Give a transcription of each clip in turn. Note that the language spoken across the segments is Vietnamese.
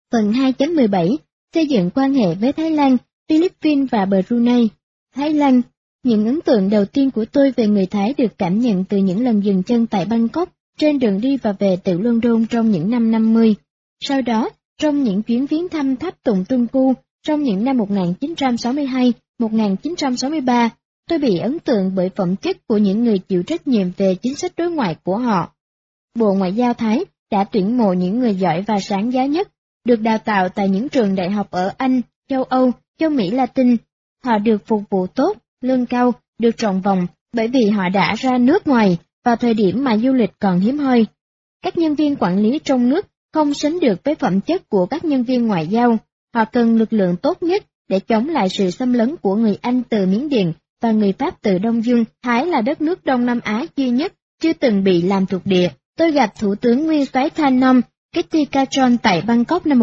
Phần 2.17 Xây dựng quan hệ với Thái Lan, Philippines và Brunei. Thái Lan. Những ấn tượng đầu tiên của tôi về người Thái được cảm nhận từ những lần dừng chân tại Bangkok trên đường đi và về từ London trong những năm 50. Sau đó, trong những chuyến viếng thăm tháp Tùng Tunku trong những năm 1962, 1963, tôi bị ấn tượng bởi phẩm chất của những người chịu trách nhiệm về chính sách đối ngoại của họ. Bộ Ngoại giao Thái đã tuyển mộ những người giỏi và sáng giá nhất, được đào tạo tại những trường đại học ở Anh, châu Âu, châu Mỹ Latin. Họ được phục vụ tốt, lương cao, được trọng vọng bởi vì họ đã ra nước ngoài vào thời điểm mà du lịch còn hiếm hoi. Các nhân viên quản lý trong nước không sánh được với phẩm chất của các nhân viên ngoại giao. Họ cần lực lượng tốt nhất để chống lại sự xâm lấn của người Anh từ Miến Điện và người Pháp từ Đông Dương. Thái là đất nước Đông Nam Á duy nhất chưa từng bị làm thuộc địa. Tôi gặp Thủ tướng nguyên soái Than Nom Kittikachorn tại Bangkok năm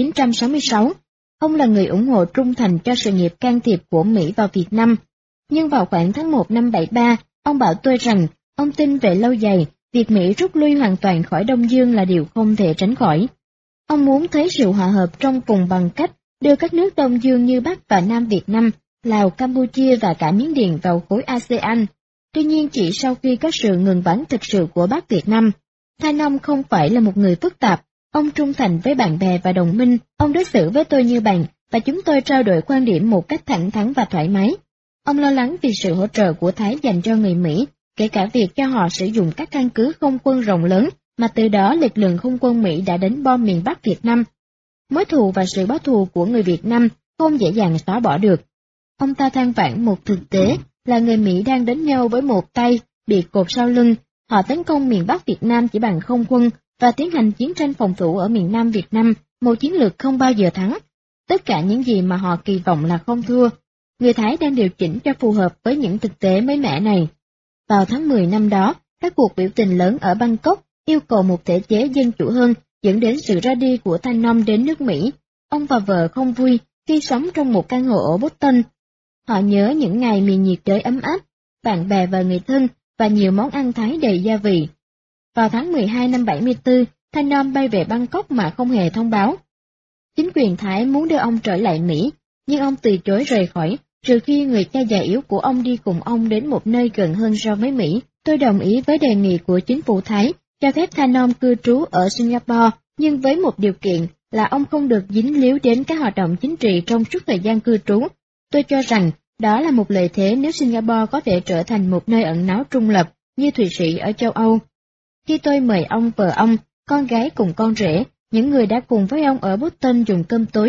1966. Ông là người ủng hộ trung thành cho sự nghiệp can thiệp của Mỹ vào Việt Nam. Nhưng vào khoảng tháng 1 năm 73, ông bảo tôi rằng ông tin về lâu dài, việc Mỹ rút lui hoàn toàn khỏi Đông Dương là điều không thể tránh khỏi. Ông muốn thấy sự hòa hợp trong vùng bằng cách đưa các nước Đông Dương như Bắc và Nam Việt Nam, Lào, Campuchia và cả Miến Điện vào khối ASEAN. Tuy nhiên chỉ sau khi có sự ngừng bắn thực sự của Bắc Việt Nam, Than Nom không phải là một người phức tạp, ông trung thành với bạn bè và đồng minh, ông đối xử với tôi như bạn, và chúng tôi trao đổi quan điểm một cách thẳng thắn và thoải mái. Ông lo lắng vì sự hỗ trợ của Thái dành cho người Mỹ, kể cả việc cho họ sử dụng các căn cứ không quân rộng lớn, mà từ đó lực lượng không quân Mỹ đã đánh bom miền Bắc Việt Nam. Mối thù và sự báo thù của người Việt Nam không dễ dàng xóa bỏ được. Ông ta than vãn một thực tế là người Mỹ đang đánh nhau với một tay bị cột sau lưng, họ tấn công miền Bắc Việt Nam chỉ bằng không quân và tiến hành chiến tranh phòng thủ ở miền Nam Việt Nam, một chiến lược không bao giờ thắng. Tất cả những gì mà họ kỳ vọng là không thua. Người Thái đang điều chỉnh cho phù hợp với những thực tế mới mẻ này. Vào tháng 10 năm đó, các cuộc biểu tình lớn ở Bangkok yêu cầu một thể chế dân chủ hơn, dẫn đến sự ra đi của Than Nom đến nước Mỹ. Ông và vợ không vui khi sống trong một căn hộ ở Boston. Họ nhớ những ngày miền nhiệt đới ấm áp, bạn bè và người thân, và nhiều món ăn Thái đầy gia vị. Vào tháng 12 năm 74, Than Nom bay về Bangkok mà không hề thông báo. Chính quyền Thái muốn đưa ông trở lại Mỹ, nhưng ông từ chối rời khỏi, trừ khi người cha già yếu của ông đi cùng ông đến một nơi gần hơn so với Mỹ. Tôi đồng ý với đề nghị của chính phủ Thái, cho phép Than Nom cư trú ở Singapore, nhưng với một điều kiện là ông không được dính líu đến các hoạt động chính trị trong suốt thời gian cư trú. Tôi cho rằng đó là một lợi thế nếu Singapore có thể trở thành một nơi ẩn náu trung lập như Thụy Sĩ ở châu Âu. Khi tôi mời ông, vợ ông, con gái cùng con rể, những người đã cùng với ông ở Boston dùng cơm tối,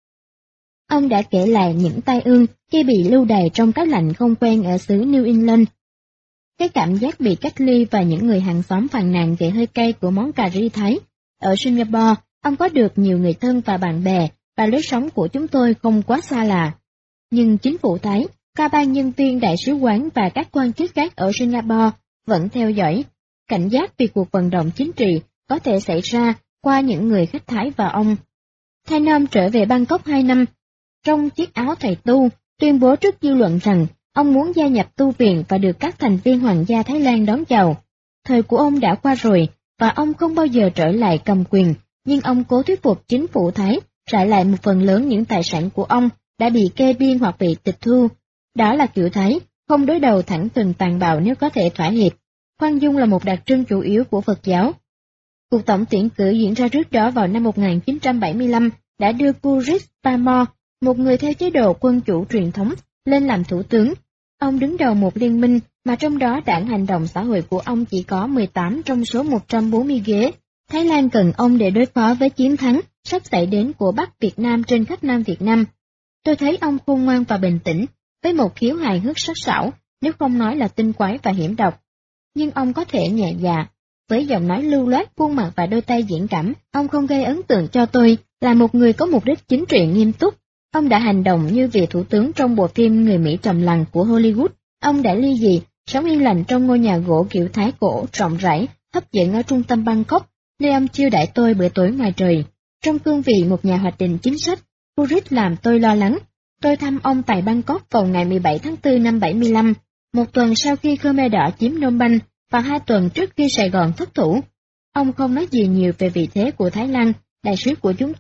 ông đã kể lại những tai ương khi bị lưu đày trong các lạnh không quen ở xứ New England. Cái cảm giác bị cách ly và những người hàng xóm phàn nàn về hơi cay của món cà ri Thái. Ở Singapore, ông có được nhiều người thân và bạn bè, và lối sống của chúng tôi không quá xa lạ. Nhưng chính phủ Thái, các ban nhân viên đại sứ quán và các quan chức khác ở Singapore vẫn theo dõi, cảnh giác vì cuộc vận động chính trị có thể xảy ra qua những người khách Thái và ông. Than Nom trở về Bangkok 2 năm, trong chiếc áo thầy tu, tuyên bố trước dư luận rằng ông muốn gia nhập tu viện và được các thành viên Hoàng gia Thái Lan đón chào. Thời của ông đã qua rồi, và ông không bao giờ trở lại cầm quyền, nhưng ông cố thuyết phục chính phủ Thái trả lại một phần lớn những tài sản của ông đã bị kê biên hoặc bị tịch thu. Đó là kiểu Thái, không đối đầu thẳng thừng tàn bạo nếu có thể thỏa hiệp. Khoan dung là một đặc trưng chủ yếu của Phật giáo. Cuộc tổng tuyển cử diễn ra trước đó vào năm 1975 đã đưa Kurich Pamor, một người theo chế độ quân chủ truyền thống, lên làm thủ tướng. Ông đứng đầu một liên minh mà trong đó đảng Hành động xã hội của ông chỉ có 18 trong số 140 ghế. Thái Lan cần ông để đối phó với chiến thắng sắp xảy đến của Bắc Việt Nam trên khắp Nam Việt Nam. Tôi thấy ông khôn ngoan và bình tĩnh, với một khiếu hài hước sắc sảo, nếu không nói là tinh quái và hiểm độc. Nhưng ông có thể nhẹ dạ, với giọng nói lưu loát, khuôn mặt và đôi tay diễn cảm, ông không gây ấn tượng cho tôi là một người có mục đích chính trị nghiêm túc. Ông đã hành động như vị thủ tướng trong bộ phim Người Mỹ trầm lặng của Hollywood. Ông đã ly dị, sống yên lành trong ngôi nhà gỗ kiểu Thái cổ rộng rãi, hấp dẫn ở trung tâm Bangkok, nơi ông chiêu đãi tôi bữa tối ngoài trời. Trong cương vị một nhà hoạch định chính sách, Kurich làm tôi lo lắng. Tôi thăm ông tại Bangkok vào ngày 17 tháng 4 năm 75, một tuần sau khi Khmer Đỏ chiếm Phnom Penh và 2 tuần trước khi Sài Gòn thất thủ. Ông không nói gì nhiều về vị thế của Thái Lan, đại sứ của chúng tôi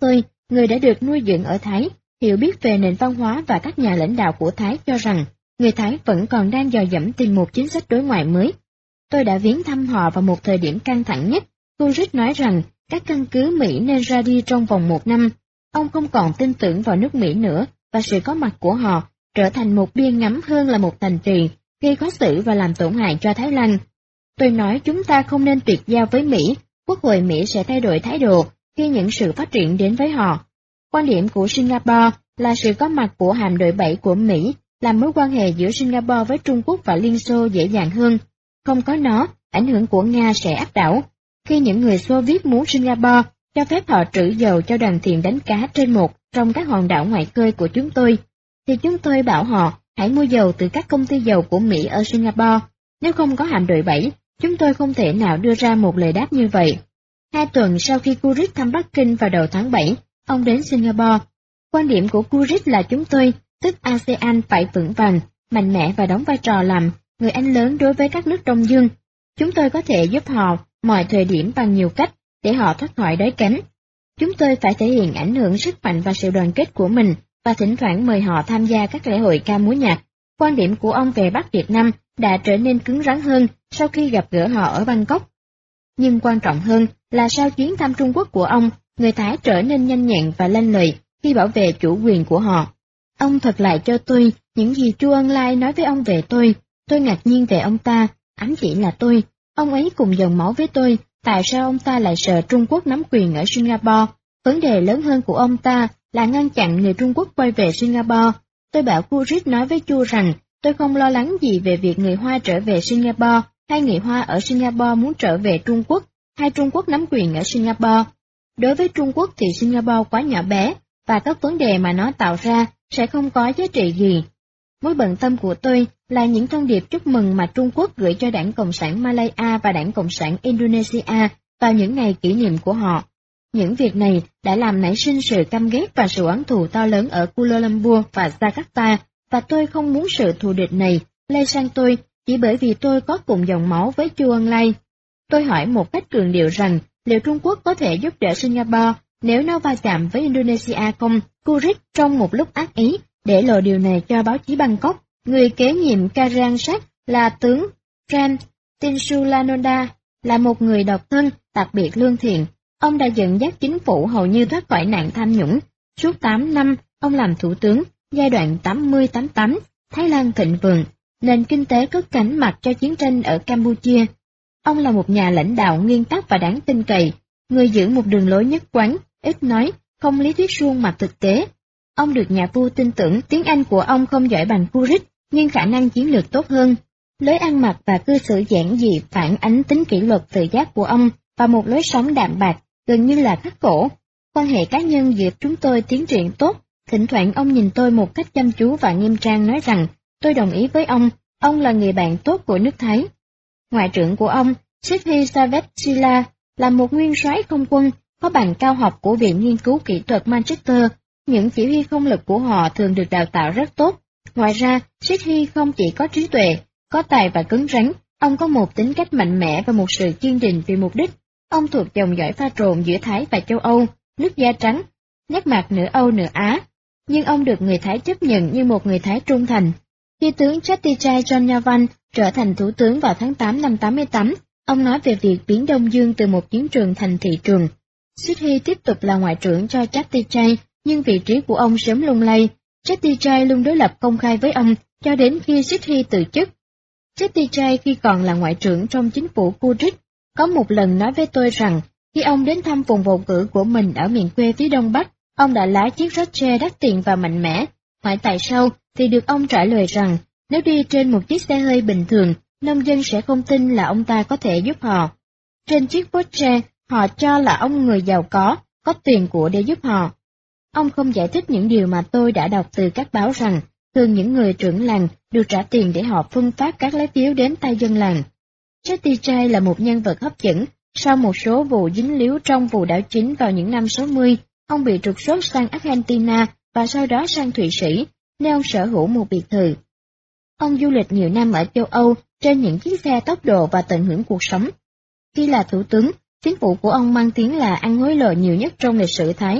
người đã được nuôi dưỡng ở Thái, hiểu biết về nền văn hóa và các nhà lãnh đạo của Thái cho rằng người Thái vẫn còn đang dò dẫm tìm một chính sách đối ngoại mới. Tôi đã viếng thăm họ vào một thời điểm căng thẳng nhất. Coolidge nói rằng các căn cứ Mỹ nên ra đi trong vòng 1 năm. Ông không còn tin tưởng vào nước Mỹ nữa và sự có mặt của họ trở thành một bia ngắm hơn là một thành trì, gây khó xử và làm tổn hại cho Thái Lan. Tôi nói chúng ta không nên tuyệt giao với Mỹ, Quốc hội Mỹ sẽ thay đổi thái độ khi những sự phát triển đến với họ. Quan điểm của Singapore là sự có mặt của hạm đội 7 của Mỹ làm mối quan hệ giữa Singapore với Trung Quốc và Liên Xô dễ dàng hơn. Không có nó, ảnh hưởng của Nga sẽ áp đảo. Khi những người Xô Viết muốn Singapore cho phép họ trữ dầu cho đoàn thuyền đánh cá trên một trong các hòn đảo ngoài khơi của chúng tôi, thì chúng tôi bảo họ hãy mua dầu từ các công ty dầu của Mỹ ở Singapore. Nếu không có hạm đội 7, chúng tôi không thể nào đưa ra một lời đáp như vậy. 2 tuần sau khi Coolidge thăm Bắc Kinh vào đầu tháng 7, ông đến Singapore. Quan điểm của Coolidge là chúng tôi, tức ASEAN phải vững vàng, mạnh mẽ và đóng vai trò làm người anh lớn đối với các nước Đông Dương. Chúng tôi có thể giúp họ mọi thời điểm bằng nhiều cách để họ thoát khỏi đói kém. Chúng tôi phải thể hiện ảnh hưởng sức mạnh và sự đoàn kết của mình và thỉnh thoảng mời họ tham gia các lễ hội ca múa nhạc. Quan điểm của ông về Bắc Việt Nam đã trở nên cứng rắn hơn sau khi gặp gỡ họ ở Bangkok. Nhưng quan trọng hơn là sau chuyến thăm Trung Quốc của ông, người Thái trở nên nhanh nhẹn và lanh lợi khi bảo vệ chủ quyền của họ. Ông thuật lại cho tôi những gì Chu Ân Lai nói với ông về tôi ngạc nhiên về ông ta, ám chỉ là tôi. Ông ấy cùng dòng máu với tôi, tại sao ông ta lại sợ Trung Quốc nắm quyền ở Singapore? Vấn đề lớn hơn của ông ta là ngăn chặn người Trung Quốc quay về Singapore. Tôi bảo Coolidge nói với Chu rằng tôi không lo lắng gì về việc người Hoa trở về Singapore, hay người Hoa ở Singapore muốn trở về Trung Quốc, hay Trung Quốc nắm quyền ở Singapore. Đối với Trung Quốc thì Singapore quá nhỏ bé, và các vấn đề mà nó tạo ra sẽ không có giá trị gì. Mối bận tâm của tôi là những thông điệp chúc mừng mà Trung Quốc gửi cho Đảng Cộng sản Malaya và Đảng Cộng sản Indonesia vào những ngày kỷ niệm của họ. Những việc này đã làm nảy sinh sự căm ghét và sự oán thù to lớn ở Kuala Lumpur và Jakarta, và tôi không muốn sự thù địch này lây sang tôi chỉ bởi vì tôi có cùng dòng máu với Chu Ân Lai. Tôi hỏi một cách cường điệu rằng liệu Trung Quốc có thể giúp đỡ Singapore nếu nó va chạm với Indonesia không? Coolidge trong một lúc ác ý để lộ điều này cho báo chí Bangkok. Người kế nhiệm Karangsat là tướng Prem Tinsulanonda, là một người độc thân, đặc biệt lương thiện. Ông đã dẫn dắt chính phủ hầu như thoát khỏi nạn tham nhũng. Suốt 8 năm, ông làm thủ tướng, giai đoạn 80-88, Thái Lan thịnh vượng, nền kinh tế cất cánh mặt cho chiến tranh ở Campuchia. Ông là một nhà lãnh đạo nguyên tắc và đáng tin cậy, người giữ một đường lối nhất quán, ít nói, không lý thuyết suông mặt thực tế. Ông được nhà vua tin tưởng, tiếng Anh của ông không giỏi bằng Coolidge, nhưng khả năng chiến lược tốt hơn. Lối ăn mặc và cư xử giản dị phản ánh tính kỷ luật tự giác của ông và một lối sống đạm bạc, gần như là khắc cổ. Quan hệ cá nhân giữa chúng tôi tiến triển tốt, thỉnh thoảng ông nhìn tôi một cách chăm chú và nghiêm trang nói rằng, tôi đồng ý với ông là người bạn tốt của nước Thái. Ngoại trưởng của ông, Siddhi Savetsila, là một nguyên soái không quân, có bằng cao học của Viện Nghiên cứu Kỹ thuật Manchester. Những chỉ huy không lực của họ thường được đào tạo rất tốt. Ngoài ra, Siddhi không chỉ có trí tuệ, có tài và cứng rắn, ông có một tính cách mạnh mẽ và một sự kiên định vì mục đích. Ông thuộc dòng dõi pha trộn giữa Thái và châu Âu, nước da trắng, nét mặt nửa Âu nửa Á, nhưng ông được người Thái chấp nhận như một người Thái trung thành. Khi tướng Chatichai Chonyavan trở thành thủ tướng vào tháng 8 năm 88, ông nói về việc biến Đông Dương từ một chiến trường thành thị trường. Siddhi tiếp tục là ngoại trưởng cho Chatichai, nhưng vị trí của ông sớm lung lay. Chatichai luôn đối lập công khai với ông cho đến khi Siddhi từ chức. Chatichai khi còn là ngoại trưởng trong chính phủ Coolidge, có một lần nói với tôi rằng, khi ông đến thăm vùng bầu cử của mình ở miền quê phía đông bắc, ông đã lái chiếc Roche đắt tiền và mạnh mẽ. Hỏi tại sao, thì được ông trả lời rằng, nếu đi trên một chiếc xe hơi bình thường, nông dân sẽ không tin là ông ta có thể giúp họ. Trên chiếc Porsche, họ cho là ông người giàu có tiền của để giúp họ. Ông không giải thích những điều mà tôi đã đọc từ các báo rằng, thường những người trưởng làng được trả tiền để họ phân phát các lá phiếu đến tay dân làng. Chatichai là một nhân vật hấp dẫn. Sau một số vụ dính líu trong vụ đảo chính vào những năm 60, ông bị trục xuất sang Argentina và sau đó sang Thụy Sĩ, nơi ông sở hữu một biệt thự. Ông du lịch nhiều năm ở châu Âu trên những chiếc xe tốc độ và tận hưởng cuộc sống. Khi là thủ tướng, chính phủ của ông mang tiếng là ăn hối lộ nhiều nhất trong lịch sử Thái.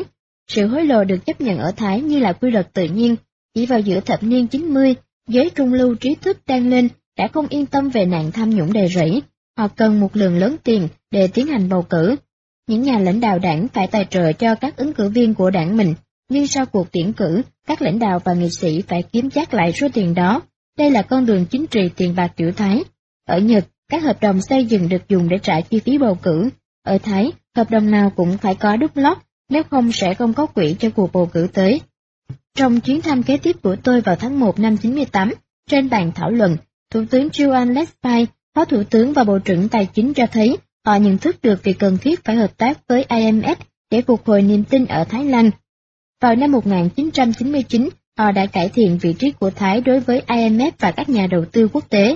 sự hối lộ được chấp nhận ở Thái như là quy luật tự nhiên. Chỉ vào giữa thập niên 90, giới trung lưu trí thức đang lên đã không yên tâm về nạn tham nhũng đầy rẫy. Họ cần một lượng lớn tiền để tiến hành bầu cử. Những nhà lãnh đạo đảng phải tài trợ cho các ứng cử viên của đảng mình, nhưng sau cuộc tuyển cử, các lãnh đạo và nghị sĩ phải kiếm chắc lại số tiền đó. Đây là con đường chính trị tiền bạc kiểu Thái. Ở Nhật, các hợp đồng xây dựng được dùng để trả chi phí bầu cử. Ở Thái, hợp đồng nào cũng phải có đút lót, nếu không sẽ không có quỹ cho cuộc bầu cử tới. Trong chuyến thăm kế tiếp của tôi vào tháng 1 năm 98, trên bàn thảo luận, Thủ tướng Johan Lespai, Phó Thủ tướng và Bộ trưởng Tài chính cho thấy họ nhận thức được việc cần thiết phải hợp tác với IMF để phục hồi niềm tin ở Thái Lan. Vào năm 1999, họ đã cải thiện vị trí của Thái đối với IMF và các nhà đầu tư quốc tế.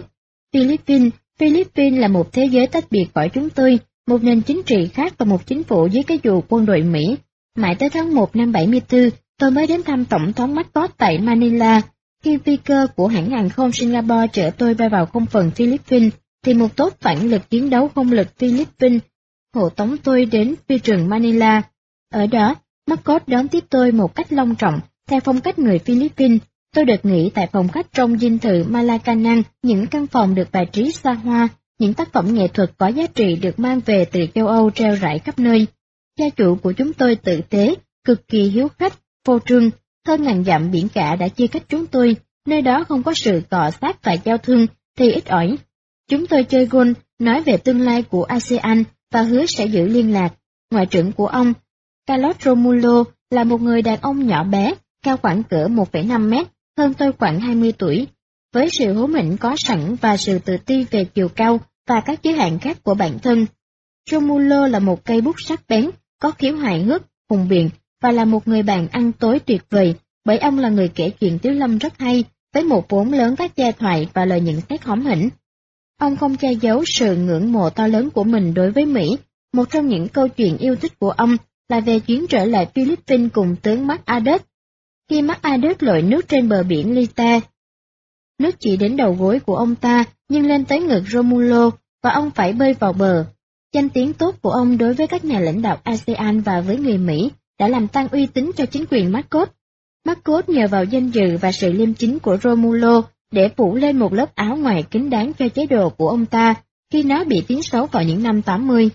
Philippines là một thế giới tách biệt khỏi chúng tôi, một nền chính trị khác và một chính phủ dưới cái dù quân đội Mỹ. Mãi tới tháng 1 năm 74, tôi mới đến thăm Tổng thống Marcos tại Manila. Khi phi cơ của hãng hàng không Singapore chở tôi bay vào không phận Philippines, thì một tốt phản lực chiến đấu không lực Philippines hộ tống tôi đến phi trường Manila. Ở đó, Marcos đón tiếp tôi một cách long trọng, theo phong cách người Philippines. Tôi được nghỉ tại phòng khách trong dinh thự Malacañang, những căn phòng được bài trí xa hoa, những tác phẩm nghệ thuật có giá trị được mang về từ châu Âu treo rải khắp nơi. Gia chủ của chúng tôi tử tế, cực kỳ hiếu khách, phô trương, hơn ngàn dặm biển cả đã chia cách chúng tôi, nơi đó không có sự cọ xát và giao thương thì ít ỏi. Chúng tôi chơi golf, nói về tương lai của ASEAN và hứa sẽ giữ liên lạc. Ngoại trưởng của ông, Carlos Romulo, là một người đàn ông nhỏ bé, cao khoảng cỡ 1,5 mét, hơn tôi khoảng 20 tuổi. Với sự hố hỉnh có sẵn và sự tự ti về chiều cao và các giới hạn khác của bản thân, Romulo là một cây bút sắc bén, có khiếu hài hước, hùng biện và là một người bạn ăn tối tuyệt vời, bởi ông là người kể chuyện tiếu lâm rất hay, với một vốn lớn các giai thoại và lời nhận xét hóm hỉnh. Ông không che giấu sự ngưỡng mộ to lớn của mình đối với Mỹ. Một trong những câu chuyện yêu thích của ông là về chuyến trở lại Philippines cùng tướng MacArthur. Khi MacArthur lội nước trên bờ biển Leyte, nước chỉ đến đầu gối của ông ta nhưng lên tới ngực Romulo và ông phải bơi vào bờ. Danh tiếng tốt của ông đối với các nhà lãnh đạo ASEAN và với người Mỹ đã làm tăng uy tín cho chính quyền Marcos. Marcos nhờ vào danh dự và sự liêm chính của Romulo để phủ lên một lớp áo ngoài kín đáo cho chế độ của ông ta khi nó bị tiếng xấu vào những năm 80.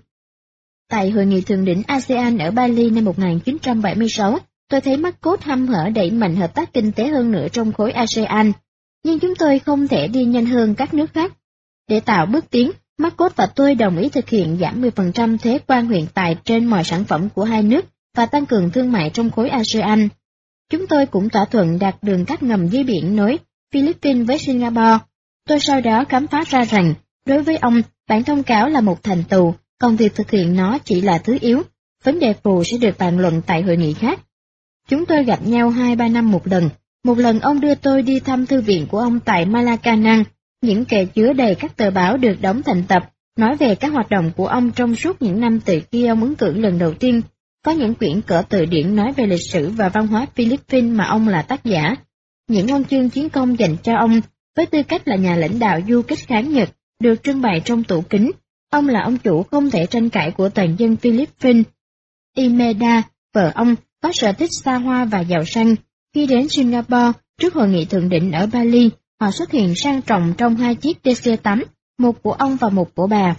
Tại hội nghị thượng đỉnh ASEAN ở Bali năm 1976, tôi thấy Marcos hăm hở đẩy mạnh hợp tác kinh tế hơn nữa trong khối ASEAN, nhưng chúng tôi không thể đi nhanh hơn các nước khác. Để tạo bước tiến, Marcos và tôi đồng ý thực hiện giảm 10% thuế quan hiện tại trên mọi sản phẩm của hai nước và tăng cường thương mại trong khối ASEAN. Chúng tôi cũng thỏa thuận đặt đường cáp ngầm dưới biển nối Philippines với Singapore. Tôi sau đó khám phá ra rằng, đối với ông, bản thông cáo là một thành tựu, còn việc thực hiện nó chỉ là thứ yếu. Vấn đề phụ sẽ được bàn luận tại hội nghị khác. Chúng tôi gặp nhau 2-3 năm một lần. Một lần ông đưa tôi đi thăm thư viện của ông tại Malacañang, những kệ chứa đầy các tờ báo được đóng thành tập, nói về các hoạt động của ông trong suốt những năm từ khi ông ứng cử lần đầu tiên. Có những quyển cỡ từ điển nói về lịch sử và văn hóa Philippines mà ông là tác giả. Những huân chương chiến công dành cho ông, với tư cách là nhà lãnh đạo du kích kháng Nhật, được trưng bày trong tủ kính. Ông là ông chủ không thể tranh cãi của toàn dân Philippines. Imelda, vợ ông, có sở thích xa hoa và giàu sang. Khi đến Singapore, trước hội nghị thượng đỉnh ở Bali, họ xuất hiện sang trọng trong 2 chiếc DC-8, một của ông và một của bà.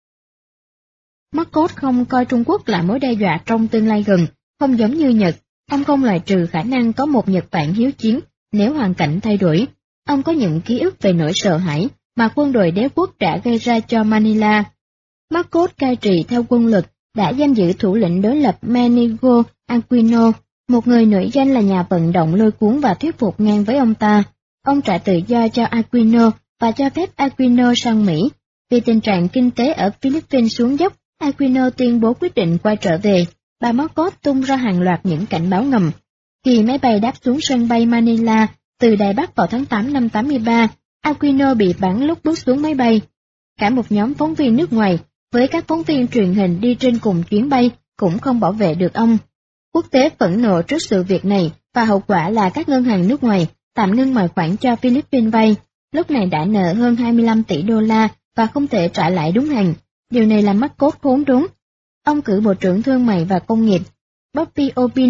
Marcos không coi Trung Quốc là mối đe dọa trong tương lai gần, không giống như Nhật. Ông không loại trừ khả năng có một Nhật Bản hiếu chiến nếu hoàn cảnh thay đổi. Ông có những ký ức về nỗi sợ hãi mà quân đội đế quốc đã gây ra cho Manila. Marcos cai trị theo quân luật, đã giam giữ thủ lĩnh đối lập Manigo Aquino, một người nổi danh là nhà vận động lôi cuốn và thuyết phục ngang với ông ta. Ông trả tự do cho Aquino và cho phép Aquino sang Mỹ. Vì tình trạng kinh tế ở Philippines xuống dốc, Aquino tuyên bố quyết định quay trở về. Bà Marcos tung ra hàng loạt những cảnh báo ngầm. Khi máy bay đáp xuống sân bay Manila từ Đài Bắc vào tháng 8 năm 83, Aquino bị bắn lúc bước xuống máy bay. Cả một nhóm phóng viên nước ngoài, với các phóng viên truyền hình đi trên cùng chuyến bay, cũng không bảo vệ được ông. Quốc tế phẫn nộ trước sự việc này và hậu quả là các ngân hàng nước ngoài tạm ngưng mọi khoản cho Philippines vay, lúc này đã nợ hơn 25 tỷ đô la và không thể trả lại đúng hạn. Điều này làm Marcos khốn đốn. Ông cử Bộ trưởng Thương mại và Công nghiệp Bobby Obin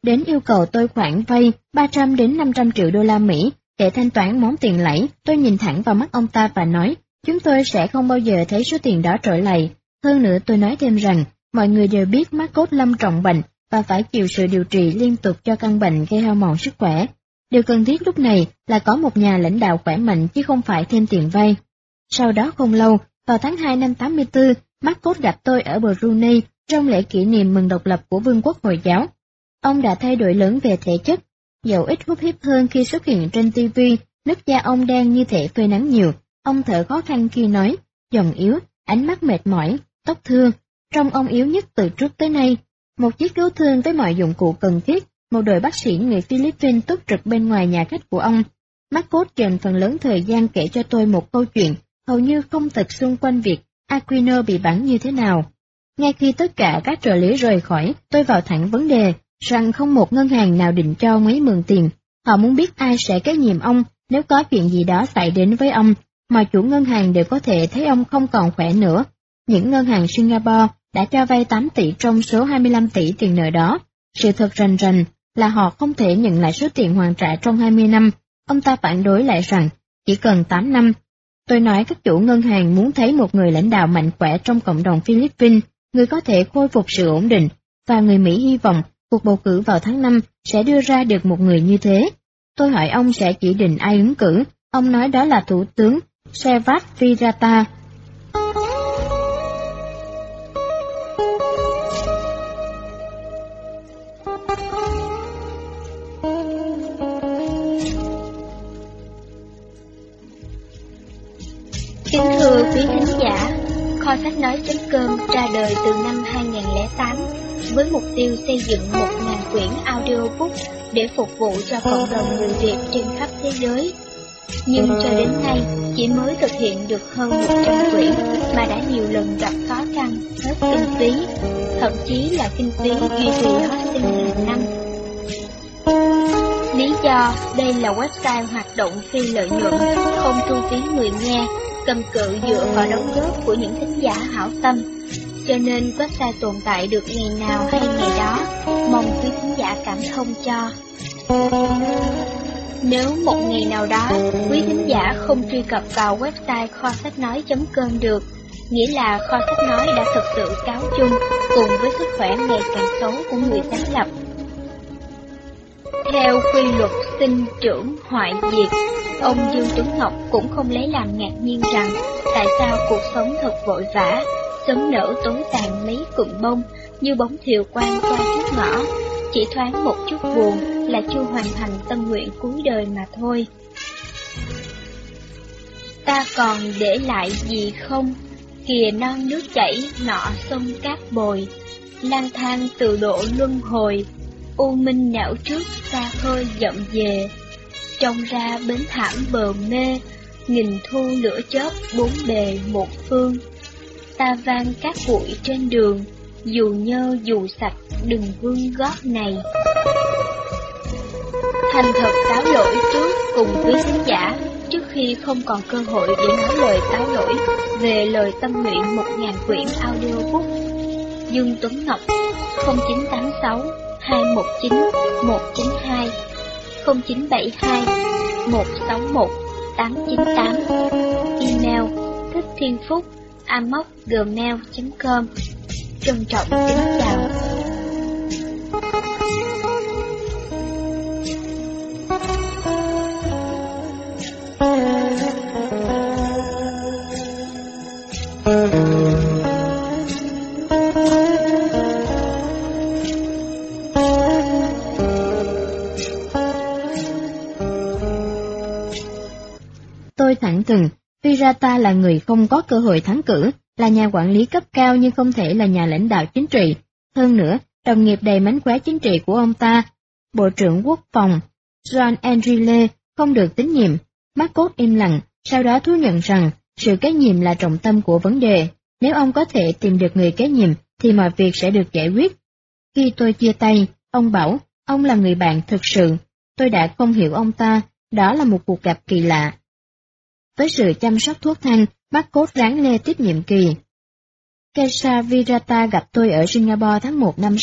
đến yêu cầu tôi khoản vay 300 đến 500 triệu đô la Mỹ để thanh toán món tiền lãi. Tôi nhìn thẳng vào mắt ông ta và nói, chúng tôi sẽ không bao giờ thấy số tiền đó trở lại. Hơn nữa tôi nói thêm rằng, mọi người đều biết Marcos lâm trọng bệnh và phải chịu sự điều trị liên tục cho căn bệnh gây hao mòn sức khỏe. Điều cần thiết lúc này là có một nhà lãnh đạo khỏe mạnh chứ không phải thêm tiền vay. Sau đó không lâu, vào tháng 2 năm 84, Marcos gặp tôi ở Brunei trong lễ kỷ niệm mừng độc lập của Vương quốc Hồi giáo. Ông đã thay đổi lớn về thể chất, dẫu ít hút hiếp hơn khi xuất hiện trên TV, nước da ông đen như thể phơi nắng nhiều. Ông thở khó khăn khi nói, giọng yếu, ánh mắt mệt mỏi, tóc thưa, trông ông yếu nhất từ trước tới nay. Một chiếc cứu thương với mọi dụng cụ cần thiết, một đội bác sĩ người Philippines túc trực bên ngoài nhà khách của ông. Marcos dành phần lớn thời gian kể cho tôi một câu chuyện, hầu như không thật xung quanh việc Aquino bị bắn như thế nào. Ngay khi tất cả các trợ lý rời khỏi, tôi vào thẳng vấn đề, rằng không một ngân hàng nào định cho ông ấy mượn tiền. Họ muốn biết ai sẽ kế nhiệm ông nếu có chuyện gì đó xảy đến với ông, mà chủ ngân hàng đều có thể thấy ông không còn khỏe nữa. Những ngân hàng Singapore đã cho vay 8 tỷ trong số 25 tỷ tiền nợ đó. Sự thật rành rành là họ không thể nhận lại số tiền hoàn trả trong 20 năm. Ông ta phản đối lại rằng chỉ cần 8 năm. Tôi nói các chủ ngân hàng muốn thấy một người lãnh đạo mạnh khỏe trong cộng đồng Philippines, người có thể khôi phục sự ổn định, và người Mỹ hy vọng cuộc bầu cử vào tháng 5 sẽ đưa ra được một người như thế. Tôi hỏi ông sẽ chỉ định ai ứng cử, ông nói đó là Thủ tướng Servat Virata. Kính thưa quý thính giả, Kho Sách Nói.com ra đời từ năm 2008 với mục tiêu xây dựng 1.000 quyển audiobook để phục vụ cho cộng đồng người Việt trên khắp thế giới. Nhưng cho đến nay, chỉ mới thực hiện được hơn 100 quyển mà đã nhiều lần gặp khó khăn, hết kinh phí, thậm chí là kinh phí duy trì hosting hàng năm. Lý do đây là website hoạt động phi lợi nhuận, không thu phí người nghe, cầm cự dựa vào đóng góp của những thính giả hảo tâm, cho nên website tồn tại được ngày nào hay ngày đó, mong quý thính giả cảm thông cho. Nếu một ngày nào đó quý thính giả không truy cập vào website kho sách nói.com được, nghĩa là Kho Sách Nói đã thực sự cáo chung cùng với sức khỏe ngày càng xấu của người sáng lập. Theo quy luật sinh trưởng hoại diệt, ông Dương Tuấn Ngọc cũng không lấy làm ngạc nhiên rằng tại sao cuộc sống thật vội vã, sớm nở tối tàn mấy cụm bông như bóng thiều quang qua trước ngõ, chỉ thoáng một chút buồn là chưa hoàn thành tâm nguyện cuối đời mà thôi. Ta còn để lại gì không? Kìa non nước chảy, nọ sông cát bồi, lang thang từ độ luân hồi, u minh nẻo trước xa khơi dậm về, trông ra bến thảm bờ mê, nghìn thu lửa chớp bốn bề một phương. Ta vang cát bụi trên đường, dù nhơ dù sạch đừng vương gót này. Thành thật cáo lỗi trước cùng quý khán giả, trước khi không còn cơ hội để nói lời cáo lỗi về lời tâm nguyện 1.000 quyển audiobook. Dương Tuấn Ngọc 0986 219 192 0972 161 898. Email thickthienphúc@gmail.com. Trân trọng kính chào. Tôi thẳng thừng, Virata là người không có cơ hội thắng cử, là nhà quản lý cấp cao nhưng không thể là nhà lãnh đạo chính trị. Hơn nữa, đồng nghiệp đầy mánh khóe chính trị của ông ta, Bộ trưởng Quốc phòng John Enrile, không được tín nhiệm. Marcos im lặng, sau đó thú nhận rằng sự kế nhiệm là trọng tâm của vấn đề. Nếu ông có thể tìm được người kế nhiệm, thì mọi việc sẽ được giải quyết. Khi tôi chia tay, ông bảo, ông là người bạn thực sự. Tôi đã không hiểu ông ta, đó là một cuộc gặp kỳ lạ. Với sự chăm sóc thuốc thang, Marcos ráng lê tiếp nhiệm kỳ. Kesha Virata gặp tôi ở Singapore tháng 1 năm sau,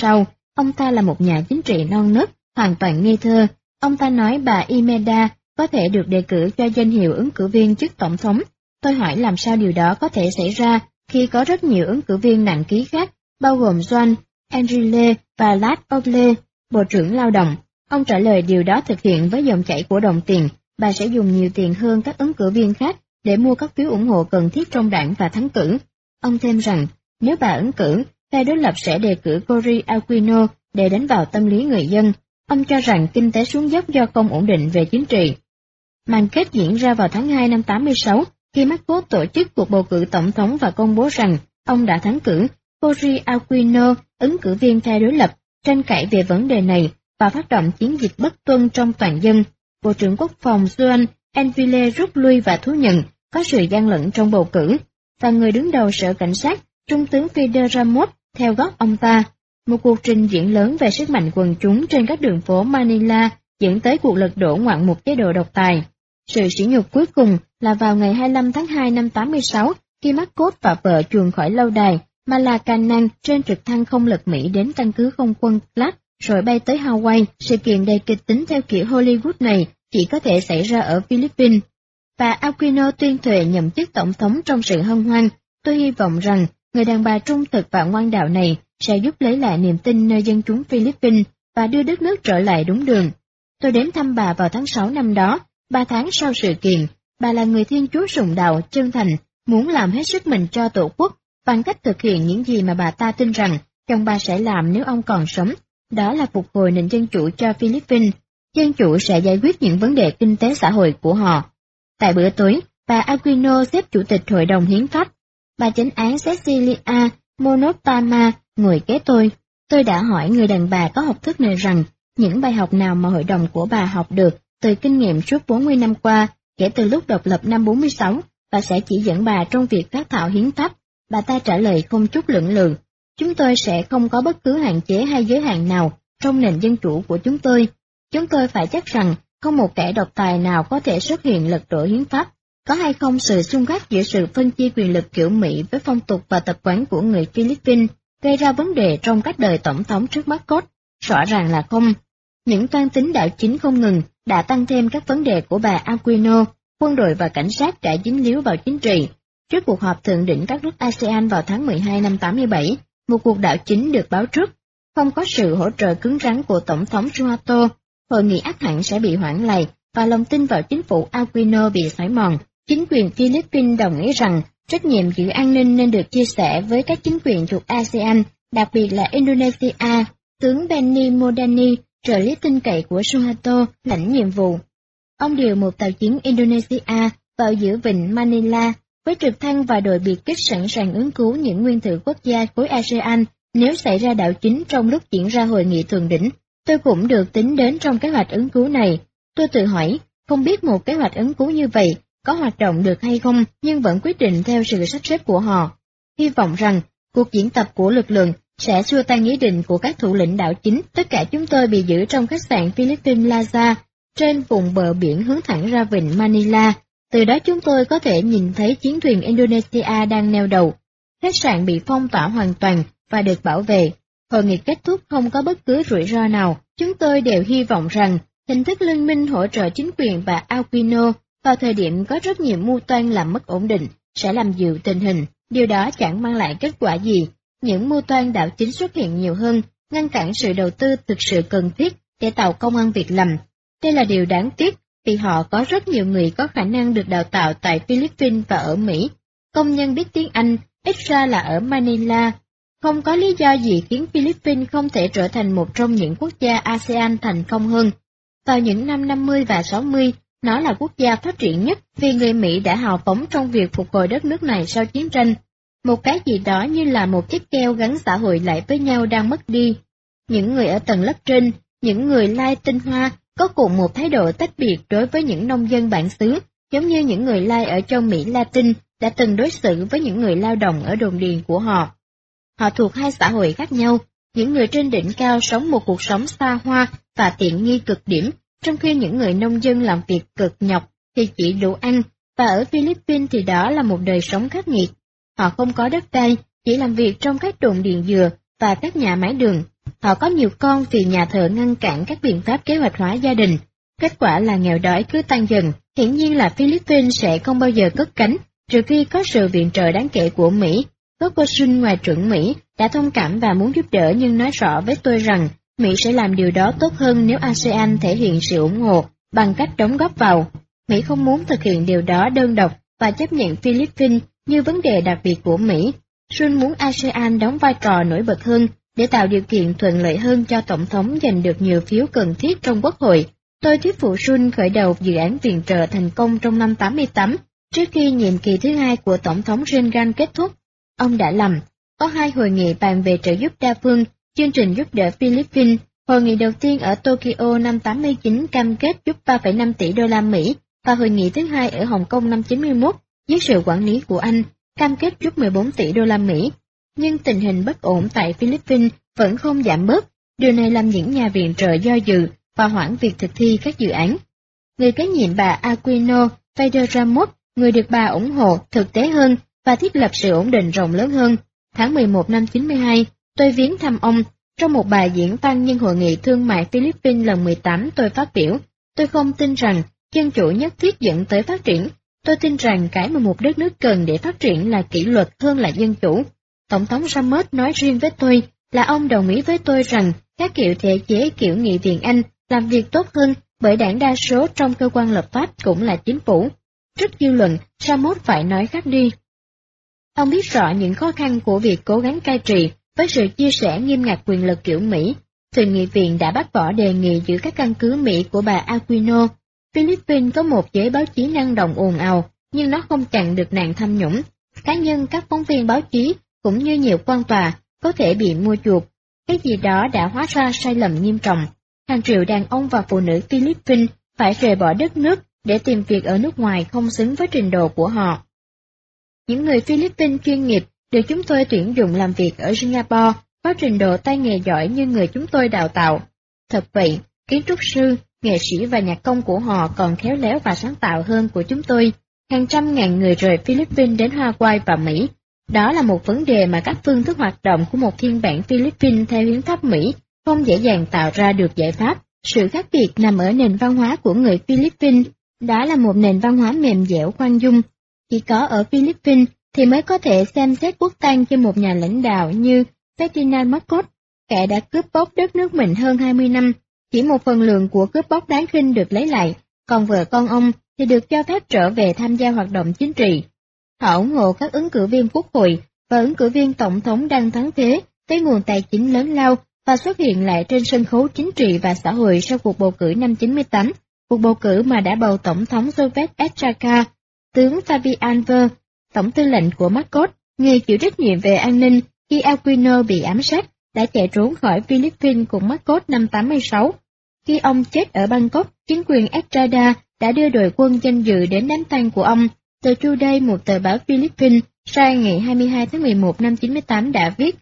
Ông ta là một nhà chính trị non nớt, hoàn toàn ngây thơ. Ông ta nói bà Imelda có thể được đề cử cho danh hiệu ứng cử viên chức tổng thống. Tôi hỏi làm sao điều đó có thể xảy ra khi có rất nhiều ứng cử viên nặng ký khác, bao gồm John Enrile và Lad Ogle, Bộ trưởng Lao động. Ông trả lời điều đó thực hiện với dòng chảy của đồng tiền, bà sẽ dùng nhiều tiền hơn các ứng cử viên khác để mua các phiếu ủng hộ cần thiết trong đảng và thắng cử. Ông thêm rằng, nếu bà ứng cử, phe đối lập sẽ đề cử Cory Aquino để đánh vào tâm lý người dân. Ông cho rằng kinh tế xuống dốc do không ổn định về chính trị. Màn kết diễn ra vào tháng 2 năm 86, khi Marcos tổ chức cuộc bầu cử tổng thống và công bố rằng ông đã thắng cử. Cory Aquino, ứng cử viên phe đối lập, tranh cãi về vấn đề này và phát động chiến dịch bất tuân trong toàn dân. Bộ trưởng Quốc phòng Juan Enrile rút lui và thú nhận có sự gian lận trong bầu cử, và người đứng đầu sở cảnh sát, Trung tướng Fidel Ramos, theo gót ông ta. Một cuộc trình diễn lớn về sức mạnh quần chúng trên các đường phố Manila dẫn tới cuộc lật đổ ngoạn mục chế độ độc tài. Sự sỉ nhục cuối cùng là vào ngày 25 tháng 2 năm 86, khi Marcos và vợ chuồn khỏi lâu đài Malacañang trên trực thăng không lực Mỹ đến căn cứ không quân Clark rồi bay tới Hawaii. Sự kiện đầy kịch tính theo kiểu Hollywood này chỉ có thể xảy ra ở Philippines. Bà Aquino tuyên thệ nhậm chức tổng thống trong sự hân hoan. Tôi hy vọng rằng người đàn bà trung thực và ngoan đạo này sẽ giúp lấy lại niềm tin nơi dân chúng Philippines và đưa đất nước trở lại đúng đường. Tôi đến thăm bà vào tháng 6 năm đó, 3 tháng sau sự kiện. Bà là người Thiên Chúa sùng đạo, chân thành, muốn làm hết sức mình cho Tổ quốc, bằng cách thực hiện những gì mà bà ta tin rằng chồng bà sẽ làm nếu ông còn sống, đó là phục hồi nền dân chủ cho Philippines. Dân chủ sẽ giải quyết những vấn đề kinh tế xã hội của họ. Tại bữa tối, bà Aquino xếp chủ tịch Hội đồng Hiến pháp. Bà chánh án Cecilia Monotama ngồi kế tôi. Tôi đã hỏi người đàn bà có học thức này rằng những bài học nào mà hội đồng của bà học được từ kinh nghiệm suốt 40 năm qua, kể từ lúc độc lập năm 46, và sẽ chỉ dẫn bà trong việc phát thảo hiến pháp. Bà ta trả lời không chút lưỡng lự. Chúng tôi sẽ không có bất cứ hạn chế hay giới hạn nào trong nền dân chủ của chúng tôi. Chúng tôi phải chắc rằng không một kẻ độc tài nào có thể xuất hiện lật đổ hiến pháp. Có hay không sự xung khắc giữa sự phân chia quyền lực kiểu Mỹ với phong tục và tập quán của người Philippines gây ra vấn đề trong các đời tổng thống trước Marcos? Rõ ràng là không. Những toan tính đảo chính không ngừng đã tăng thêm các vấn đề của bà Aquino, quân đội và cảnh sát đã dính líu vào chính trị. Trước cuộc họp thượng đỉnh các nước ASEAN vào tháng 12 năm 87, một cuộc đảo chính được báo trước. Không có sự hỗ trợ cứng rắn của Tổng thống Suharto, hội nghị ắt hẳn sẽ bị hoãn lại và lòng tin vào chính phủ Aquino bị xói mòn. Chính quyền Philippines đồng ý rằng trách nhiệm giữ an ninh nên được chia sẻ với các chính quyền thuộc ASEAN, đặc biệt là Indonesia. Tướng Benny Modani, trợ lý tin cậy của Suharto, lãnh nhiệm vụ. Ông điều một tàu chiến Indonesia vào giữa vịnh Manila với trực thăng và đội biệt kích sẵn sàng ứng cứu những nguyên tử quốc gia khối ASEAN nếu xảy ra đảo chính trong lúc diễn ra hội nghị thượng đỉnh. Tôi cũng được tính đến trong kế hoạch ứng cứu này. Tôi tự hỏi, không biết một kế hoạch ứng cứu như vậy có hoạt động được hay không, nhưng vẫn quyết định theo sự sắp xếp của họ. Hy vọng rằng cuộc diễn tập của lực lượng sẽ xua tan ý định của các thủ lĩnh đảo chính. Tất cả chúng tôi bị giữ trong khách sạn Philippine Plaza trên vùng bờ biển hướng thẳng ra vịnh Manila. Từ đó chúng tôi có thể nhìn thấy chiến thuyền Indonesia đang neo đậu. Khách sạn bị phong tỏa hoàn toàn và được bảo vệ. Hội nghị kết thúc không có bất cứ rủi ro nào. Chúng tôi đều hy vọng rằng hình thức liên minh hỗ trợ chính quyền bà Aquino vào thời điểm có rất nhiều mưu toan làm mất ổn định sẽ làm dịu tình hình. Điều đó chẳng mang lại kết quả gì. Những mưu toan đảo chính xuất hiện nhiều hơn, ngăn cản sự đầu tư thực sự cần thiết để tạo công ăn việc làm. Đây là điều đáng tiếc vì họ có rất nhiều người có khả năng được đào tạo tại Philippines và ở Mỹ. Công nhân biết tiếng Anh, ít ra là ở Manila. Không có lý do gì khiến Philippines không thể trở thành một trong những quốc gia ASEAN thành công hơn. Vào những năm 50 và 60, nó là quốc gia phát triển nhất vì người Mỹ đã hào phóng trong việc phục hồi đất nước này sau chiến tranh. Một cái gì đó như là một chiếc keo gắn xã hội lại với nhau đang mất đi. Những người ở tầng lớp trên, những người Lai tinh hoa, có cùng một thái độ tách biệt đối với những nông dân bản xứ, giống như những người Lai ở châu Mỹ Latin đã từng đối xử với những người lao động ở đồn điền của họ. Họ thuộc hai xã hội khác nhau, những người trên đỉnh cao sống một cuộc sống xa hoa và tiện nghi cực điểm, trong khi những người nông dân làm việc cực nhọc thì chỉ đủ ăn, và ở Philippines thì đó là một đời sống khắc nghiệt. Họ không có đất đai, chỉ làm việc trong các đồn điền dừa và các nhà máy đường. Họ có nhiều con vì nhà thờ ngăn cản các biện pháp kế hoạch hóa gia đình. Kết quả là nghèo đói cứ tăng dần. Hiển nhiên là Philippines sẽ không bao giờ cất cánh, trừ khi có sự viện trợ đáng kể của Mỹ. Ferguson, Ngoại trưởng Mỹ, đã thông cảm và muốn giúp đỡ nhưng nói rõ với tôi rằng Mỹ sẽ làm điều đó tốt hơn nếu ASEAN thể hiện sự ủng hộ bằng cách đóng góp vào. Mỹ không muốn thực hiện điều đó đơn độc và chấp nhận Philippines như vấn đề đặc biệt của Mỹ. Sun muốn ASEAN đóng vai trò nổi bật hơn để tạo điều kiện thuận lợi hơn cho Tổng thống giành được nhiều phiếu cần thiết trong Quốc hội. Tôi thuyết phục Sun khởi đầu dự án viện trợ thành công trong năm 88, trước khi nhiệm kỳ thứ hai của Tổng thống Reagan kết thúc. Ông đã làm. Có 2 hội nghị bàn về trợ giúp đa phương, chương trình giúp đỡ Philippines. Hội nghị đầu tiên ở Tokyo năm 89 cam kết giúp 3,5 tỷ đô la Mỹ, và hội nghị thứ hai ở Hồng Kông năm 91, dưới sự quản lý của Anh, cam kết giúp 14 tỷ đô la Mỹ. Nhưng tình hình bất ổn tại Philippines vẫn không giảm bớt, điều này làm những nhà viện trợ do dự và hoãn việc thực thi các dự án. Người kế nhiệm bà Aquino, Fidel Ramos, người được bà ủng hộ thực tế hơn và thiết lập sự ổn định rộng lớn hơn. Tháng 11 năm 92, tôi viếng thăm ông. Trong một bài diễn văn nhân Hội nghị Thương mại Philippines lần 18 tôi phát biểu, tôi không tin rằng dân chủ nhất thiết dẫn tới phát triển. Tôi tin rằng cái mà một đất nước cần để phát triển là kỷ luật hơn là dân chủ. Tổng thống Ramos nói riêng với tôi là ông đồng ý với tôi rằng các kiểu thể chế kiểu nghị viện Anh làm việc tốt hơn bởi đảng đa số trong cơ quan lập pháp cũng là chính phủ. Trước dư luận, Ramos phải nói khác đi. Ông biết rõ những khó khăn của việc cố gắng cai trị với sự chia sẻ nghiêm ngặt quyền lực kiểu Mỹ. Thượng nghị viện đã bác bỏ đề nghị giữ các căn cứ Mỹ của bà Aquino. Philippines có một giới báo chí năng động ồn ào, nhưng nó không chặn được nạn tham nhũng. Cá nhân các phóng viên báo chí, cũng như nhiều quan tòa, có thể bị mua chuộc. Cái gì đó đã hóa ra sai lầm nghiêm trọng. Hàng triệu đàn ông và phụ nữ Philippines phải rời bỏ đất nước để tìm việc ở nước ngoài không xứng với trình độ của họ. Những người Philippines chuyên nghiệp được chúng tôi tuyển dụng làm việc ở Singapore có trình độ tay nghề giỏi như người chúng tôi đào tạo. Thật vậy, kiến trúc sư, nghệ sĩ và nhạc công của họ còn khéo léo và sáng tạo hơn của chúng tôi. Hàng trăm ngàn người rời Philippines đến Hawaii và Mỹ. Đó là một vấn đề mà các phương thức hoạt động của một phiên bản Philippines theo hiến pháp Mỹ không dễ dàng tạo ra được giải pháp. Sự khác biệt nằm ở nền văn hóa của người Philippines. Đó là một nền văn hóa mềm dẻo khoan dung. Chỉ có ở Philippines thì mới có thể xem xét quốc tang cho một nhà lãnh đạo như Ferdinand Marcos, kẻ đã cướp bóc đất nước mình hơn 20 năm. Chỉ một phần lượng của cướp bóc đáng khinh được lấy lại, còn vợ con ông thì được cho phép trở về tham gia hoạt động chính trị. Họ ủng hộ các ứng cử viên quốc hội và ứng cử viên tổng thống đang thắng thế với nguồn tài chính lớn lao và xuất hiện lại trên sân khấu chính trị và xã hội sau cuộc bầu cử năm 98, cuộc bầu cử mà đã bầu tổng thống Soviet Estraka. Tướng Fabian Ver, tổng tư lệnh của Marcos, người chịu trách nhiệm về an ninh khi Aquino bị ám sát, đã chạy trốn khỏi Philippines cùng Marcos năm 86. Khi ông chết ở Bangkok, chính quyền Estrada đã đưa đội quân danh dự đến đám tang của ông. Tờ Today, một tờ báo Philippines, ra ngày 22 tháng 11 năm 98 đã viết,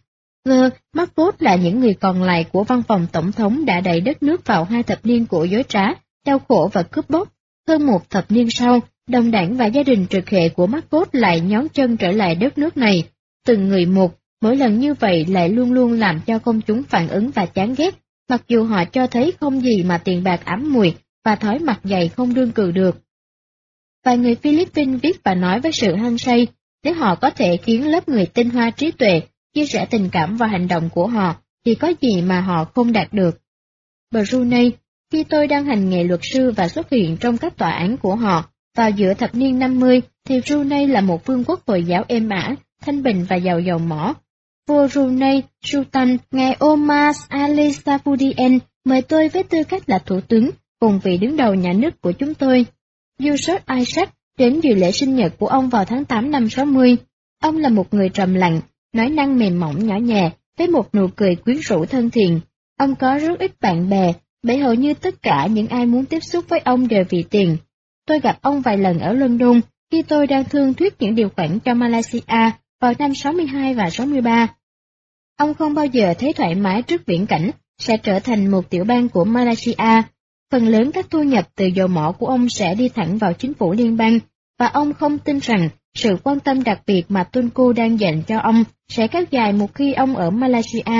Marcos là những người còn lại của văn phòng tổng thống đã đẩy đất nước vào 2 thập niên của dối trá, đau khổ và cướp bóc. Hơn 1 thập niên sau, đồng đảng và gia đình trực hệ của Marcos lại nhón chân trở lại đất nước này. Từng người một, mỗi lần như vậy lại luôn luôn làm cho công chúng phản ứng và chán ghét, mặc dù họ cho thấy không gì mà tiền bạc ám mùi và thói mặt dày không đương cự được. Vài người Philippines viết và nói với sự hăng say, nếu họ có thể khiến lớp người tinh hoa trí tuệ chia sẻ tình cảm và hành động của họ, thì có gì mà họ không đạt được. Brunei, khi tôi đang hành nghề luật sư và xuất hiện trong các tòa án của họ, vào giữa thập niên 50, thì Brunei là một vương quốc Hồi giáo êm ả, thanh bình và giàu dầu mỏ. Vua Brunei, Sultan, ngài Omar Ali Saifuddin mời tôi với tư cách là thủ tướng, cùng vị đứng đầu nhà nước của chúng tôi. Yusuf Isaac đến dự lễ sinh nhật của ông vào tháng 8 năm 60. Ông là một người trầm lặng, nói năng mềm mỏng nhỏ nhẹ, với một nụ cười quyến rũ thân thiện. Ông có rất ít bạn bè, bởi hầu như tất cả những ai muốn tiếp xúc với ông đều vì tiền. Tôi gặp ông vài lần ở London khi tôi đang thương thuyết những điều khoản cho Malaysia vào năm 62 và 63. Ông không bao giờ thấy thoải mái trước viễn cảnh sẽ trở thành một tiểu bang của Malaysia. Phần lớn các thu nhập từ dầu mỏ của ông sẽ đi thẳng vào chính phủ liên bang, và ông không tin rằng sự quan tâm đặc biệt mà Tunku đang dành cho ông sẽ kéo dài một khi ông ở Malaysia.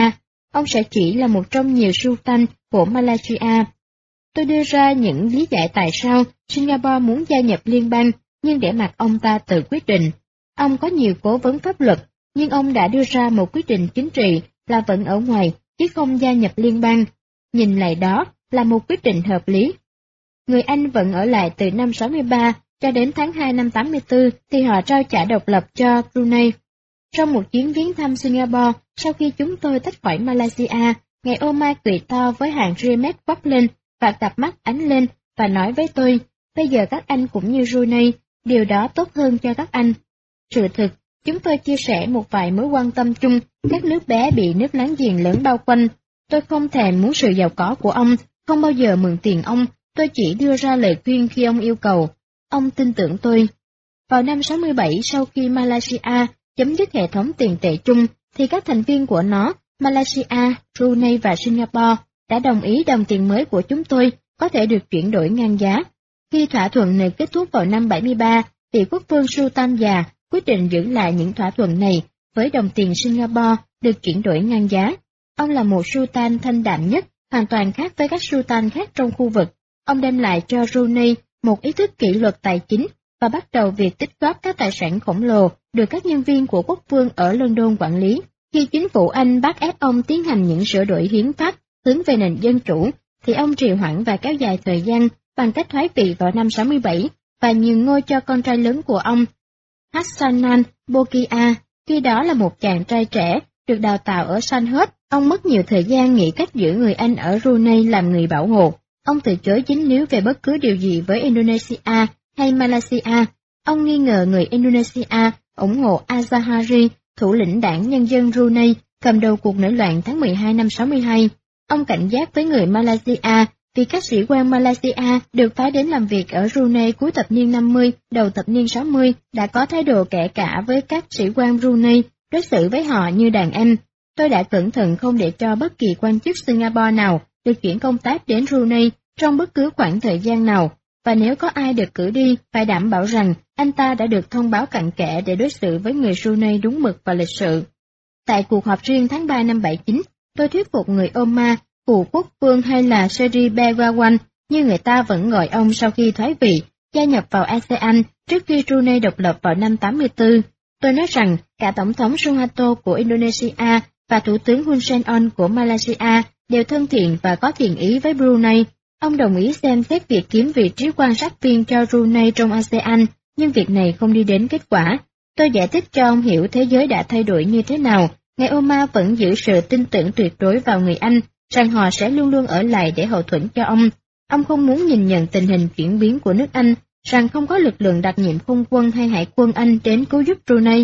ông sẽ chỉ là một trong nhiều sultan của Malaysia. Tôi đưa ra những lý giải tại sao Singapore muốn gia nhập liên bang, nhưng để mặc ông ta tự quyết định. Ông có nhiều cố vấn pháp luật, nhưng ông đã đưa ra một quyết định chính trị là vẫn ở ngoài, chứ không gia nhập liên bang. Nhìn lại đó là một quyết định hợp lý. Người Anh vẫn ở lại từ năm 63 cho đến tháng 2 năm 84 thì họ trao trả độc lập cho Brunei. Trong một chuyến viếng thăm Singapore, sau khi chúng tôi tách khỏi Malaysia, ngài Omar cười to với hàng Rimet quắc lên và cặp mắt ánh lên và nói với tôi, bây giờ các anh cũng như Brunei, điều đó tốt hơn cho các anh. Sự thực, chúng tôi chia sẻ một vài mối quan tâm chung, các nước bé bị nước láng giềng lớn bao quanh. Tôi không thèm muốn sự giàu có của ông, không bao giờ mượn tiền ông, tôi chỉ đưa ra lời khuyên khi ông yêu cầu. Ông tin tưởng tôi. Vào năm 67, sau khi Malaysia chấm dứt hệ thống tiền tệ chung, thì các thành viên của nó, Malaysia, Brunei và Singapore, đã đồng ý đồng tiền mới của chúng tôi có thể được chuyển đổi ngang giá. Khi thỏa thuận này kết thúc vào năm 73, vị quốc vương Sultan già quyết định giữ lại những thỏa thuận này với đồng tiền Singapore được chuyển đổi ngang giá. Ông là một Sultan thanh đạm nhất, hoàn toàn khác với các Sultan khác trong khu vực. Ông đem lại cho Brunei một ý thức kỷ luật tài chính và bắt đầu việc tích góp các tài sản khổng lồ được các nhân viên của quốc vương ở London quản lý. Khi chính phủ Anh bắt ép ông tiến hành những sửa đổi hiến pháp hướng về nền dân chủ, thì ông trì hoãn và kéo dài thời gian bằng cách thoái vị vào năm 67 và nhường ngôi cho con trai lớn của ông, Hassanan Bolkiah, khi đó là một chàng trai trẻ, được đào tạo ở Sandhurst. Ông mất nhiều thời gian nghĩ cách giữ người Anh ở Brunei làm người bảo hộ. Ông từ chối dính líu về bất cứ điều gì với Indonesia hay Malaysia. Ông nghi ngờ người Indonesia ủng hộ Azahari, thủ lĩnh đảng Nhân dân Brunei, cầm đầu cuộc nổi loạn tháng 12 năm 62. Ông cảnh giác với người Malaysia vì các sĩ quan Malaysia được phái đến làm việc ở Brunei cuối thập niên 50, đầu thập niên 60 đã có thái độ kể cả với các sĩ quan Brunei, đối xử với họ như đàn em. Tôi đã cẩn thận không để cho bất kỳ quan chức Singapore nào được chuyển công tác đến Brunei trong bất cứ khoảng thời gian nào, và nếu có ai được cử đi, phải đảm bảo rằng anh ta đã được thông báo cặn kẽ để đối xử với người Brunei đúng mực và lịch sự. Tại cuộc họp riêng tháng 3 năm 79, tôi thuyết phục người Omar, cựu quốc vương hay là Seri Begawan, như người ta vẫn gọi ông sau khi thoái vị, gia nhập vào ASEAN trước khi Brunei độc lập vào năm 84. Tôi nói rằng cả Tổng thống Suharto của Indonesia và Thủ tướng Hun Sen On của Malaysia đều thân thiện và có thiện ý với Brunei. Ông đồng ý xem xét việc kiếm vị trí quan sát viên cho Brunei trong ASEAN, nhưng việc này không đi đến kết quả. Tôi giải thích cho ông hiểu thế giới đã thay đổi như thế nào. Ngài Omar vẫn giữ sự tin tưởng tuyệt đối vào người Anh, rằng họ sẽ luôn luôn ở lại để hậu thuẫn cho ông. Ông không muốn nhìn nhận tình hình chuyển biến của nước Anh, rằng không có lực lượng đặc nhiệm không quân hay hải quân Anh đến cứu giúp Brunei.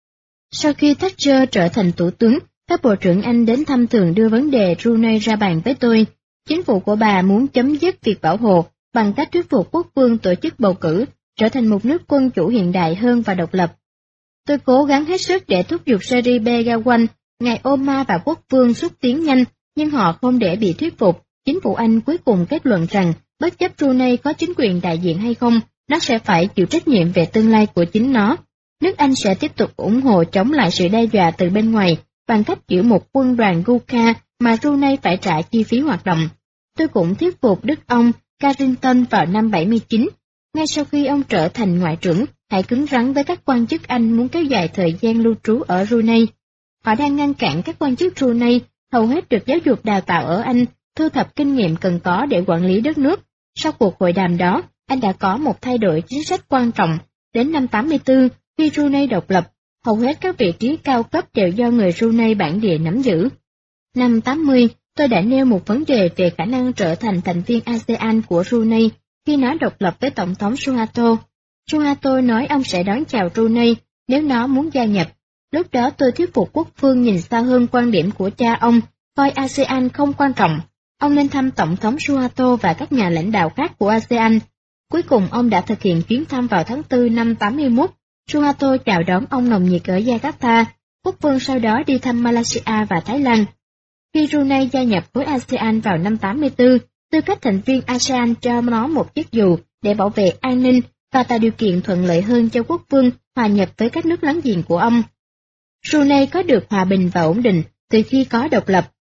Sau khi Thatcher trở thành thủ tướng, các bộ trưởng Anh đến thăm thường đưa vấn đề Brunei ra bàn với tôi. Chính phủ của bà muốn chấm dứt việc bảo hộ bằng cách thuyết phục quốc vương tổ chức bầu cử, trở thành một nước quân chủ hiện đại hơn và độc lập. Tôi cố gắng hết sức để thúc giục Seri Begawan, ngài Omar và quốc vương xúc tiến nhanh, nhưng họ không để bị thuyết phục. Chính phủ Anh cuối cùng kết luận rằng, bất chấp Brunei có chính quyền đại diện hay không, nó sẽ phải chịu trách nhiệm về tương lai của chính nó. Nước Anh sẽ tiếp tục ủng hộ chống lại sự đe dọa từ bên ngoài, bằng cách giữ một quân đoàn Gurkha mà Brunei phải trả chi phí hoạt động. Tôi cũng thuyết phục Đức ông Carrington vào năm 79. Ngay sau khi ông trở thành ngoại trưởng, hãy cứng rắn với các quan chức Anh muốn kéo dài thời gian lưu trú ở Brunei. Họ đang ngăn cản các quan chức Brunei, hầu hết được giáo dục đào tạo ở Anh, thu thập kinh nghiệm cần có để quản lý đất nước. Sau cuộc hội đàm đó, Anh đã có một thay đổi chính sách quan trọng. Đến năm 84, khi Brunei độc lập, hầu hết các vị trí cao cấp đều do người Brunei bản địa nắm giữ. Năm 80, tôi đã nêu một vấn đề về khả năng trở thành thành viên ASEAN của Brunei khi nó độc lập với Tổng thống Suharto. Suharto nói ông sẽ đón chào Brunei nếu nó muốn gia nhập. Lúc đó tôi thuyết phục quốc vương nhìn xa hơn quan điểm của cha ông, coi ASEAN không quan trọng. Ông nên thăm Tổng thống Suharto và các nhà lãnh đạo khác của ASEAN. Cuối cùng ông đã thực hiện chuyến thăm vào tháng 4 năm 81. Suharto chào đón ông nồng nhiệt ở Jakarta. Quốc vương sau đó đi thăm Malaysia và Thái Lan. Khi Brunei gia nhập khối ASEAN vào năm 84, tư cách thành viên ASEAN cho nó một chiếc dù để bảo vệ an ninh và tạo điều kiện thuận lợi hơn cho quốc vương hòa nhập với các nước láng giềng của ông. Brunei có được hòa bình và ổn định từ khi có độc lập.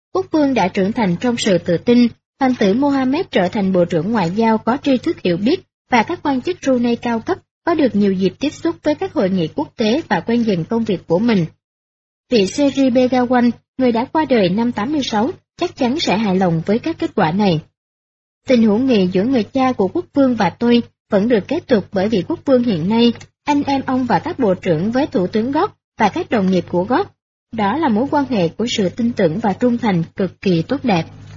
quốc vương đã trưởng thành trong sự tự tin, hoàng tử Mohammed trở thành bộ trưởng ngoại giao có tri thức hiểu biết và các quan chức Brunei cao cấp có được nhiều dịp tiếp xúc với các hội nghị quốc tế và quen dần công việc của mình. Vị Seri Begawan, người đã qua đời năm 86, chắc chắn sẽ hài lòng với các kết quả này. Tình hữu nghị giữa người cha của quốc vương và tôi vẫn được kế tục bởi vị quốc vương hiện nay, anh em ông và các bộ trưởng với thủ tướng Gót và các đồng nghiệp của Gót. Đó là mối quan hệ của sự tin tưởng và trung thành cực kỳ tốt đẹp.